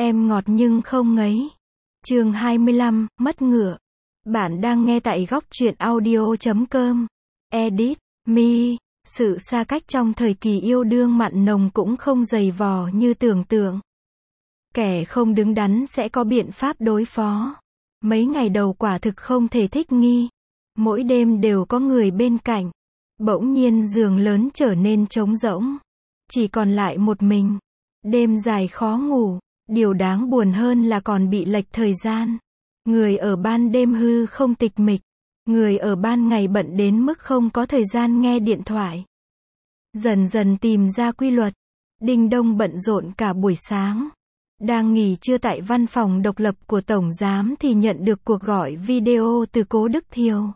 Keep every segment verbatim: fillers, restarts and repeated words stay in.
Em ngọt nhưng không ngấy. Chương hai mươi lăm, mất ngựa. Bạn đang nghe tại góc truyện audio chấm com. Edit, Me. Sự xa cách trong thời kỳ yêu đương mặn nồng cũng không dày vò như tưởng tượng. Kẻ không đứng đắn sẽ có biện pháp đối phó. Mấy ngày đầu quả thực không thể thích nghi. Mỗi đêm đều có người bên cạnh. Bỗng nhiên giường lớn trở nên trống rỗng. Chỉ còn lại một mình. Đêm dài khó ngủ. Điều đáng buồn hơn là còn bị lệch thời gian. Người ở ban đêm hư không tịch mịch. Người ở ban ngày bận đến mức không có thời gian nghe điện thoại. Dần dần tìm ra quy luật. Đinh Đông bận rộn cả buổi sáng. Đang nghỉ trưa tại văn phòng độc lập của Tổng Giám thì nhận được cuộc gọi video từ Cố Đức Thiều.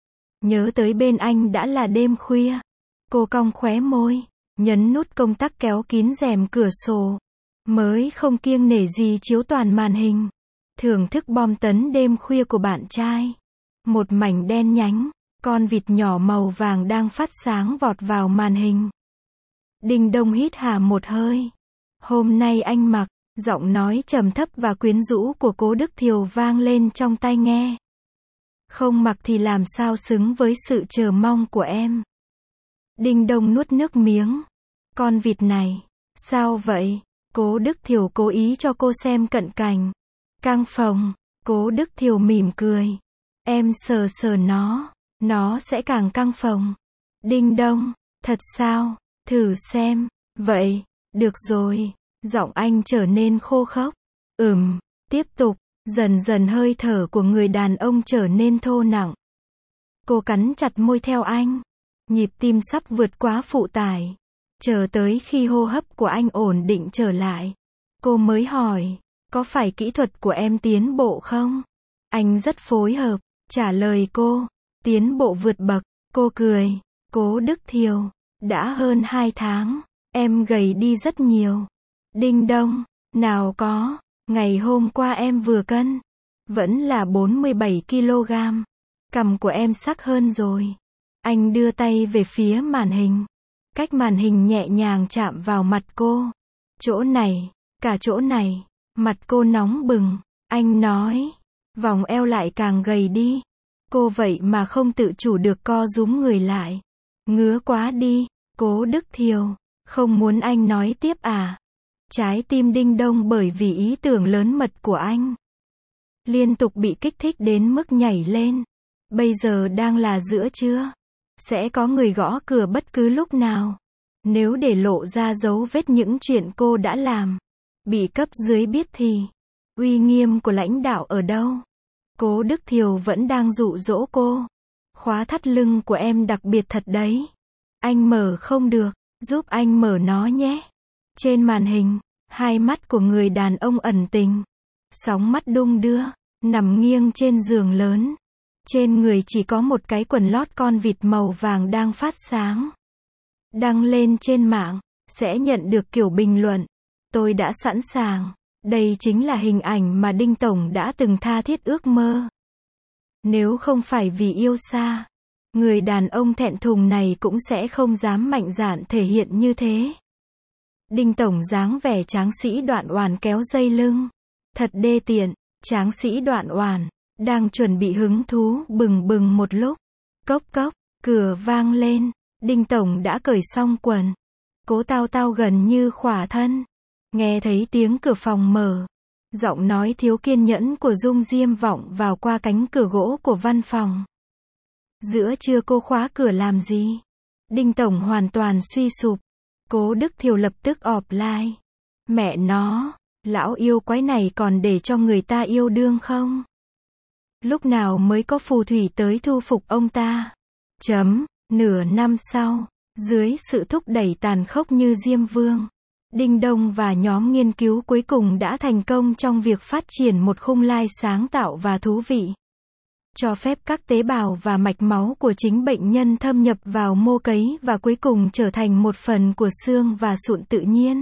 Nhớ tới bên anh đã là đêm khuya. Cô cong khóe môi, nhấn nút công tắc kéo kín rèm cửa sổ. Mới không kiêng nể gì chiếu toàn màn hình. Thưởng thức bom tấn đêm khuya của bạn trai. Một mảnh đen nhánh, con vịt nhỏ màu vàng đang phát sáng vọt vào màn hình. Đinh Đông hít hà một hơi. Hôm nay anh mặc, giọng nói trầm thấp và quyến rũ của Cố Đức Thiều vang lên trong tai nghe. Không mặc thì làm sao xứng với sự chờ mong của em. Đinh Đông nuốt nước miếng. Con vịt này, sao vậy? Cố Đức Thiều cố ý cho cô xem cận cảnh. Căng phòng, Cố Đức Thiều mỉm cười. Em sờ sờ nó, nó sẽ càng căng phòng. Đinh Đông, thật sao? Thử xem. Vậy, được rồi. Giọng anh trở nên khô khốc. Ừm, tiếp tục. Dần dần hơi thở của người đàn ông trở nên thô nặng. Cô cắn chặt môi theo anh. Nhịp tim sắp vượt quá phụ tải. Chờ tới khi hô hấp của anh ổn định trở lại. Cô mới hỏi, có phải kỹ thuật của em tiến bộ không? Anh rất phối hợp, trả lời cô, tiến bộ vượt bậc. Cô cười, Cố Đức Thiều, đã hơn hai tháng, em gầy đi rất nhiều. Đinh Đông, nào có, ngày hôm qua em vừa cân, vẫn là bốn mươi bảy ki lô gam. Cằm của em sắc hơn rồi. Anh đưa tay về phía màn hình. Cách màn hình nhẹ nhàng chạm vào mặt cô. Chỗ này, cả chỗ này, mặt cô nóng bừng. Anh nói, vòng eo lại càng gầy đi. Cô vậy mà không tự chủ được co rúm người lại. Ngứa quá đi, Cố Đức Thiều, không muốn anh nói tiếp à? Trái tim Đinh Đông bởi vì ý tưởng lớn mật của anh. Liên tục bị kích thích đến mức nhảy lên. Bây giờ đang là giữa trưa. Sẽ có người gõ cửa bất cứ lúc nào. Nếu để lộ ra dấu vết những chuyện cô đã làm, bị cấp dưới biết thì, uy nghiêm của lãnh đạo ở đâu? Cố Đức Thiều vẫn đang dụ dỗ cô. Khóa thắt lưng của em đặc biệt thật đấy. Anh mở không được, giúp anh mở nó nhé. Trên màn hình, hai mắt của người đàn ông ẩn tình. Sóng mắt đung đưa, nằm nghiêng trên giường lớn. Trên người chỉ có một cái quần lót con vịt màu vàng đang phát sáng. Đăng lên trên mạng, sẽ nhận được kiểu bình luận. Tôi đã sẵn sàng. Đây chính là hình ảnh mà Đinh Tổng đã từng tha thiết ước mơ. Nếu không phải vì yêu xa, người đàn ông thẹn thùng này cũng sẽ không dám mạnh dạn thể hiện như thế. Đinh Tổng dáng vẻ tráng sĩ Đoạn Oản kéo dây lưng. Thật đê tiện, tráng sĩ Đoạn Oản đang chuẩn bị hứng thú bừng bừng một lúc. Cốc cốc, cửa vang lên. Đinh Tổng đã cởi xong quần. Cố Tao Tao gần như khỏa thân. Nghe thấy tiếng cửa phòng mở. Giọng nói thiếu kiên nhẫn của Dung Diêm vọng vào qua cánh cửa gỗ của văn phòng. Giữa trưa cô khóa cửa làm gì? Đinh Tổng hoàn toàn suy sụp. Cố Đức Thiều lập tức offline. Mẹ nó, lão yêu quái này còn để cho người ta yêu đương không? Lúc nào mới có phù thủy tới thu phục ông ta? Chấm. Nửa năm sau, dưới sự thúc đẩy tàn khốc như Diêm Vương, Đinh Đông và nhóm nghiên cứu cuối cùng đã thành công trong việc phát triển một khung lai sáng tạo và thú vị. Cho phép các tế bào và mạch máu của chính bệnh nhân thâm nhập vào mô cấy và cuối cùng trở thành một phần của xương và sụn tự nhiên.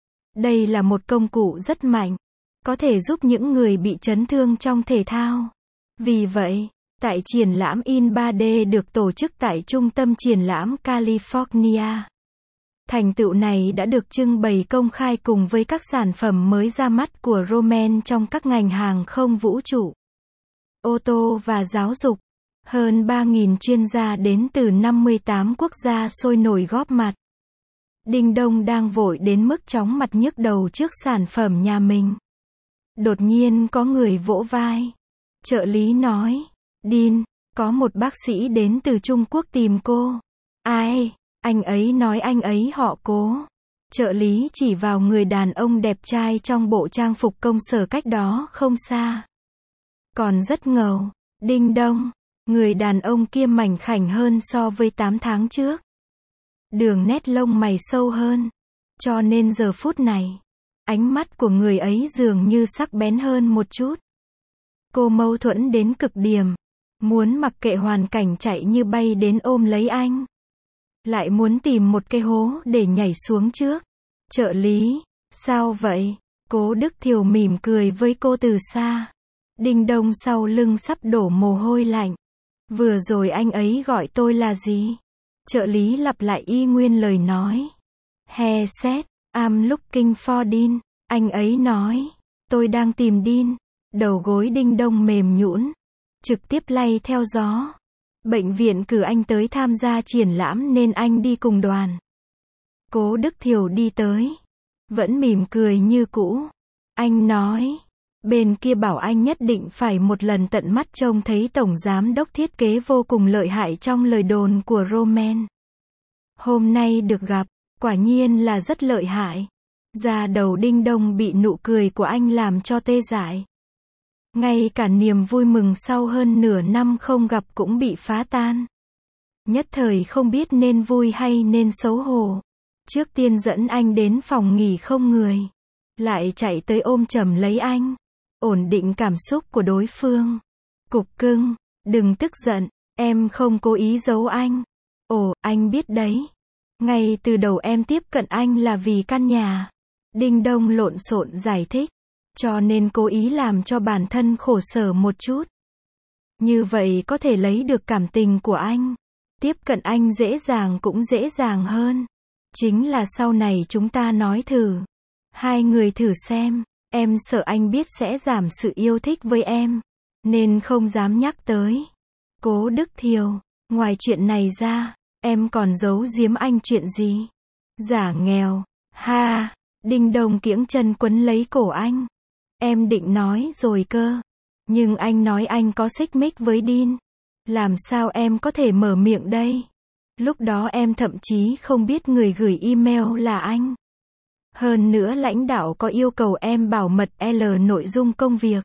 Đây là một công cụ rất mạnh, có thể giúp những người bị chấn thương trong thể thao. Vì vậy, tại triển lãm in ba D được tổ chức tại Trung tâm Triển lãm California, Thành tựu này đã được trưng bày công khai cùng với các sản phẩm mới ra mắt của Roman trong các ngành hàng không vũ trụ, ô tô và giáo dục. Hơn ba nghìn chuyên gia đến từ năm mươi tám quốc gia sôi nổi góp mặt. Đinh Đông đang vội đến mức chóng mặt nhức đầu trước sản phẩm nhà mình. Đột nhiên có người vỗ vai. Trợ lý nói, Đinh, có một bác sĩ đến từ Trung Quốc tìm cô. Ai? Anh ấy nói anh ấy họ Cố. Trợ lý chỉ vào người đàn ông đẹp trai trong bộ trang phục công sở cách đó không xa. Còn rất ngầu. Đinh Đông. Người đàn ông kia mảnh khảnh hơn so với tám tháng trước. Đường nét lông mày sâu hơn. Cho nên giờ phút này, ánh mắt của người ấy dường như sắc bén hơn một chút. Cô mâu thuẫn đến cực điểm. Muốn mặc kệ hoàn cảnh chạy như bay đến ôm lấy anh. Lại muốn tìm một cái hố để nhảy xuống trước. Trợ lý, sao vậy? Cố Đức Thiều mỉm cười với cô từ xa. Đinh Đông sau lưng sắp đổ mồ hôi lạnh. Vừa rồi anh ấy gọi tôi là gì? Trợ lý lặp lại y nguyên lời nói. He said, I'm looking for Dean. Anh ấy nói, tôi đang tìm Dean. Đầu gối Đinh Đông mềm nhũn, trực tiếp lay theo gió. Bệnh viện cử anh tới tham gia triển lãm nên anh đi cùng đoàn. Cố Đức Thiều đi tới, vẫn mỉm cười như cũ. Anh nói, bên kia bảo anh nhất định phải một lần tận mắt trông thấy tổng giám đốc thiết kế vô cùng lợi hại trong lời đồn của Roman. Hôm nay được gặp, quả nhiên là rất lợi hại. Da đầu Đinh Đông bị nụ cười của anh làm cho tê dại. Ngay cả niềm vui mừng sau hơn nửa năm không gặp cũng bị phá tan. Nhất thời không biết nên vui hay nên xấu hổ. Trước tiên dẫn anh đến phòng nghỉ không người. Lại chạy tới ôm chầm lấy anh. Ổn định cảm xúc của đối phương. Cục cưng, đừng tức giận, em không cố ý giấu anh. Ồ, anh biết đấy. Ngay từ đầu em tiếp cận anh là vì căn nhà. Đinh Đông lộn xộn giải thích. Cho nên cố ý làm cho bản thân khổ sở một chút. Như vậy có thể lấy được cảm tình của anh. Tiếp cận anh dễ dàng cũng dễ dàng hơn. Chính là sau này chúng ta nói thử. Hai người thử xem. Em sợ anh biết sẽ giảm sự yêu thích với em. Nên không dám nhắc tới. Cố Đức Thiều. Ngoài chuyện này ra, em còn giấu giếm anh chuyện gì? Giả nghèo. Ha. Đinh Đông kiễng chân quấn lấy cổ anh. Em định nói rồi cơ. Nhưng anh nói anh có xích mích với Dean. Làm sao em có thể mở miệng đây? Lúc đó em thậm chí không biết người gửi email là anh. Hơn nữa lãnh đạo có yêu cầu em bảo mật L nội dung công việc.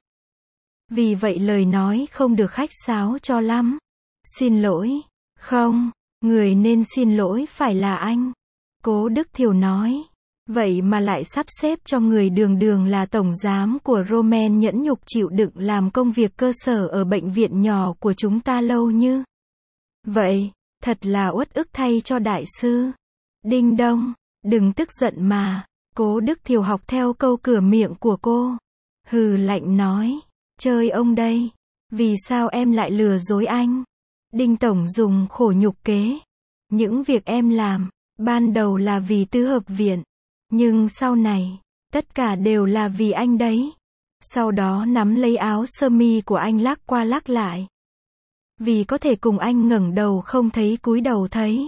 Vì vậy lời nói không được khách sáo cho lắm. Xin lỗi. Không, người nên xin lỗi phải là anh. Cố Đức Thiều nói. Vậy mà lại sắp xếp cho người đường đường là tổng giám của Roman nhẫn nhục chịu đựng làm công việc cơ sở ở bệnh viện nhỏ của chúng ta lâu như vậy, thật là uất ức thay cho đại sư. Đinh Đông, đừng tức giận mà. Cố Đức Thiều học theo câu cửa miệng của cô. Hừ lạnh nói, chơi ông đây. Vì sao em lại lừa dối anh? Đinh Tổng dùng khổ nhục kế. Những việc em làm, ban đầu là vì tứ hợp viện. Nhưng sau này, tất cả đều là vì anh đấy. Sau đó nắm lấy áo sơ mi của anh lắc qua lắc lại. Vì có thể cùng anh ngẩng đầu không thấy cúi đầu thấy.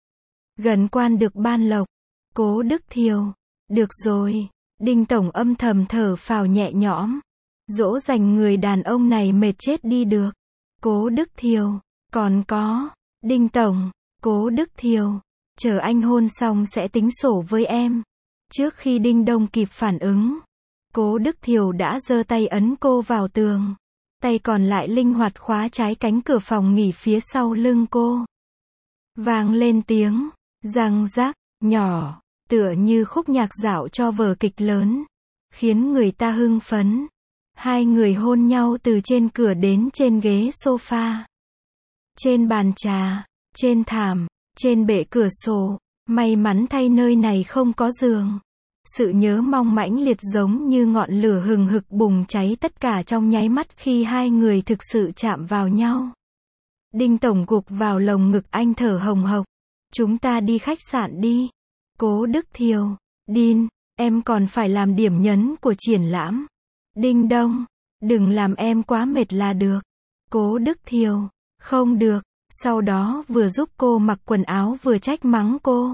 Gần quan được ban lộc. Cố Đức Thiều. Được rồi. Đinh Tổng âm thầm thở phào nhẹ nhõm. Dỗ dành người đàn ông này mệt chết đi được. Cố Đức Thiều. Còn có. Đinh Tổng. Cố Đức Thiều. Chờ anh hôn xong sẽ tính sổ với em. Trước khi Đinh Đông kịp phản ứng, Cố Đức Thiều đã giơ tay ấn cô vào tường. Tay còn lại linh hoạt khóa trái cánh cửa phòng nghỉ phía sau lưng cô. Vang lên tiếng, răng rắc, nhỏ, tựa như khúc nhạc dạo cho vở kịch lớn. Khiến người ta hưng phấn. Hai người hôn nhau từ trên cửa đến trên ghế sofa. Trên bàn trà, trên thảm, trên bệ cửa sổ. May mắn thay nơi này không có giường. Sự nhớ mong mãnh liệt giống như ngọn lửa hừng hực bùng cháy tất cả trong nháy mắt khi hai người thực sự chạm vào nhau. Đinh Tổng gục vào lồng ngực anh thở hồng hộc. Chúng ta đi khách sạn đi. Cố Đức Thiều, Đin, em còn phải làm điểm nhấn của triển lãm. Đinh Đông, đừng làm em quá mệt là được. Cố Đức Thiều, không được. Sau đó vừa giúp cô mặc quần áo vừa trách mắng cô.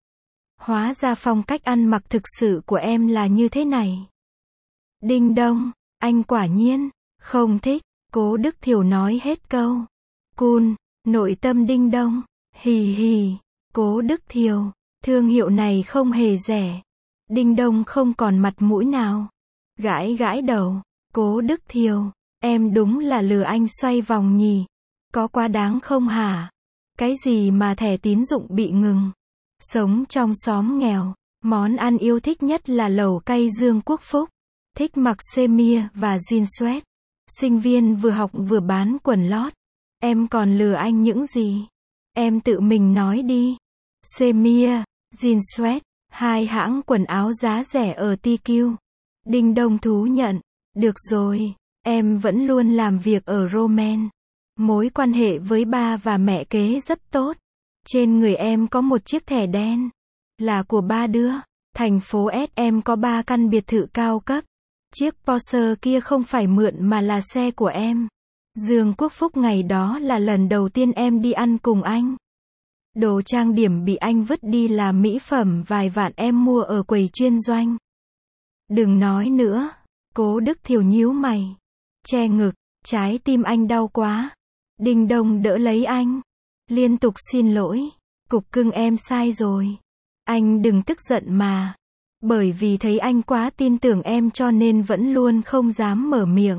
Hóa ra phong cách ăn mặc thực sự của em là như thế này. Đinh Đông, anh quả nhiên không thích. Cố Đức Thiều nói hết câu. Cool, nội tâm Đinh Đông, hì hì. Cố Đức Thiều, thương hiệu này không hề rẻ. Đinh Đông không còn mặt mũi nào. Gãi gãi đầu. Cố Đức Thiều, em đúng là lừa anh xoay vòng nhỉ. Có quá đáng không hả? Cái gì mà thẻ tín dụng bị ngừng? Sống trong xóm nghèo, món ăn yêu thích nhất là lẩu cay Dương Quốc Phúc. Thích mặc sê-mia và jean sweat. Sinh viên vừa học vừa bán quần lót. Em còn lừa anh những gì? Em tự mình nói đi. Sê-mia, jean sweat, hai hãng quần áo giá rẻ ở tê quy. Đinh Đông thú nhận. Được rồi, em vẫn luôn làm việc ở Roman. Mối quan hệ với ba và mẹ kế rất tốt. Trên người em có một chiếc thẻ đen. Là của ba đứa. Thành phố S em có ba căn biệt thự cao cấp. Chiếc Porsche kia không phải mượn mà là xe của em. Dương Quốc Phúc ngày đó là lần đầu tiên em đi ăn cùng anh. Đồ trang điểm bị anh vứt đi là mỹ phẩm vài vạn em mua ở quầy chuyên doanh. Đừng nói nữa. Cố Đức Thiều nhíu mày. Che ngực, trái tim anh đau quá. Đinh Đông đỡ lấy anh. Liên tục xin lỗi. Cục cưng em sai rồi. Anh đừng tức giận mà. Bởi vì thấy anh quá tin tưởng em cho nên vẫn luôn không dám mở miệng.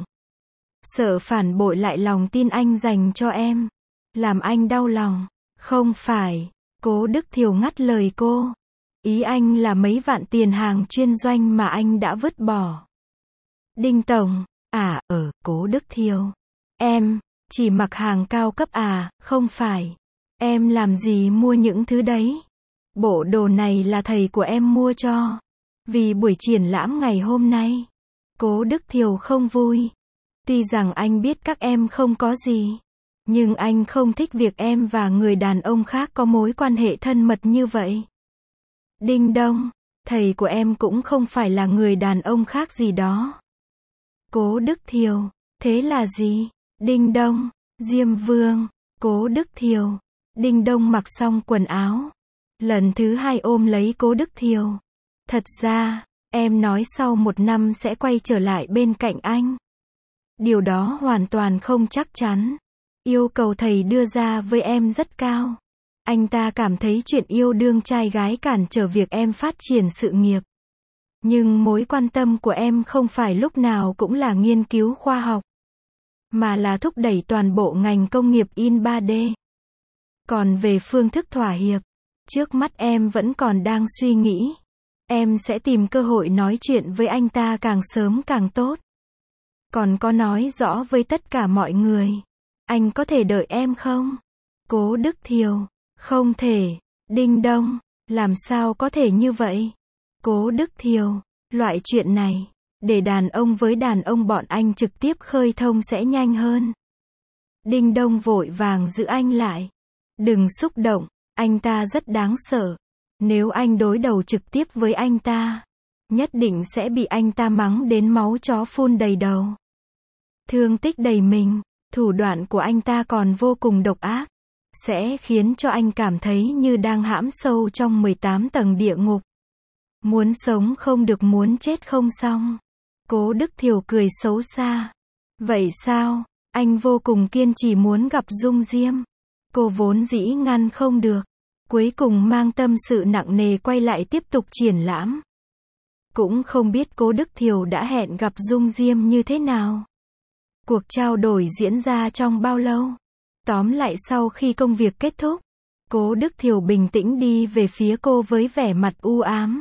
Sợ phản bội lại lòng tin anh dành cho em. Làm anh đau lòng. Không phải. Cố Đức Thiều ngắt lời cô. Ý anh là mấy vạn tiền hàng chuyên doanh mà anh đã vứt bỏ. Đinh Tổng. À, ở, Cố Đức Thiều. Em, chỉ mặc hàng cao cấp à, không phải. Em làm gì mua những thứ đấy? Bộ đồ này là thầy của em mua cho. Vì buổi triển lãm ngày hôm nay. Cố Đức Thiều không vui. Tuy rằng anh biết các em không có gì. Nhưng anh không thích việc em và người đàn ông khác có mối quan hệ thân mật như vậy. Đinh Đông, thầy của em cũng không phải là người đàn ông khác gì đó. Cố Đức Thiều, thế là gì? Đinh Đông, Diêm Vương, Cố Đức Thiều. Đinh Đông mặc xong quần áo. Lần thứ hai ôm lấy Cố Đức Thiều. Thật ra, em nói sau một năm sẽ quay trở lại bên cạnh anh. Điều đó hoàn toàn không chắc chắn. Yêu cầu thầy đưa ra với em rất cao. Anh ta cảm thấy chuyện yêu đương trai gái cản trở việc em phát triển sự nghiệp. Nhưng mối quan tâm của em không phải lúc nào cũng là nghiên cứu khoa học. Mà là thúc đẩy toàn bộ ngành công nghiệp in ba D. Còn về phương thức thỏa hiệp, trước mắt em vẫn còn đang suy nghĩ. Em sẽ tìm cơ hội nói chuyện với anh ta càng sớm càng tốt. Còn có nói rõ với tất cả mọi người. Anh có thể đợi em không? Cố Đức Thiều. Không thể. Đinh Đông. Làm sao có thể như vậy? Cố Đức Thiều. Loại chuyện này, để đàn ông với đàn ông bọn anh trực tiếp khơi thông sẽ nhanh hơn. Đinh Đông vội vàng giữ anh lại. Đừng xúc động, anh ta rất đáng sợ. Nếu anh đối đầu trực tiếp với anh ta, nhất định sẽ bị anh ta mắng đến máu chó phun đầy đầu. Thương tích đầy mình, thủ đoạn của anh ta còn vô cùng độc ác. Sẽ khiến cho anh cảm thấy như đang hãm sâu trong mười tám tầng địa ngục. Muốn sống không được, muốn chết không xong. Cố Đức Thiều cười xấu xa. Vậy sao? Anh vô cùng kiên trì muốn gặp Dung Diêm. Cô vốn dĩ ngăn không được. Cuối cùng mang tâm sự nặng nề quay lại tiếp tục triển lãm. Cũng không biết Cố Đức Thiều đã hẹn gặp Dung Diêm như thế nào. Cuộc trao đổi diễn ra trong bao lâu? Tóm lại sau khi công việc kết thúc, Cố Đức Thiều bình tĩnh đi về phía cô với vẻ mặt u ám.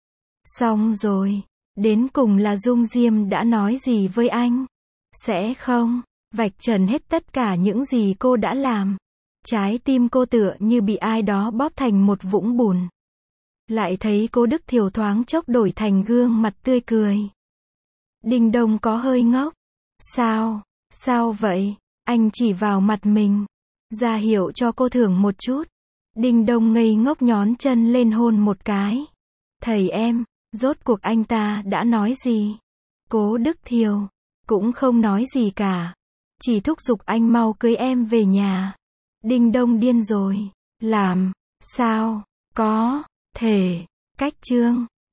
Xong rồi, đến cùng là Dung Diêm đã nói gì với anh? Sẽ không vạch trần hết tất cả những gì cô đã làm. Trái tim cô tựa như bị ai đó bóp thành một vũng bùn. Lại thấy Cố Đức Thiều thoáng chốc đổi thành gương mặt tươi cười. Đinh Đông có hơi ngốc. Sao? Sao vậy? Anh chỉ vào mặt mình, ra hiệu cho cô thưởng một chút. Đinh Đông ngây ngốc nhón chân lên hôn một cái. Thầy em, rốt cuộc anh ta đã nói gì? Cố Đức Thiều, cũng không nói gì cả. Chỉ thúc giục anh mau cưới em về nhà. Đinh Đông điên rồi. Làm sao? Có thể. Cách chương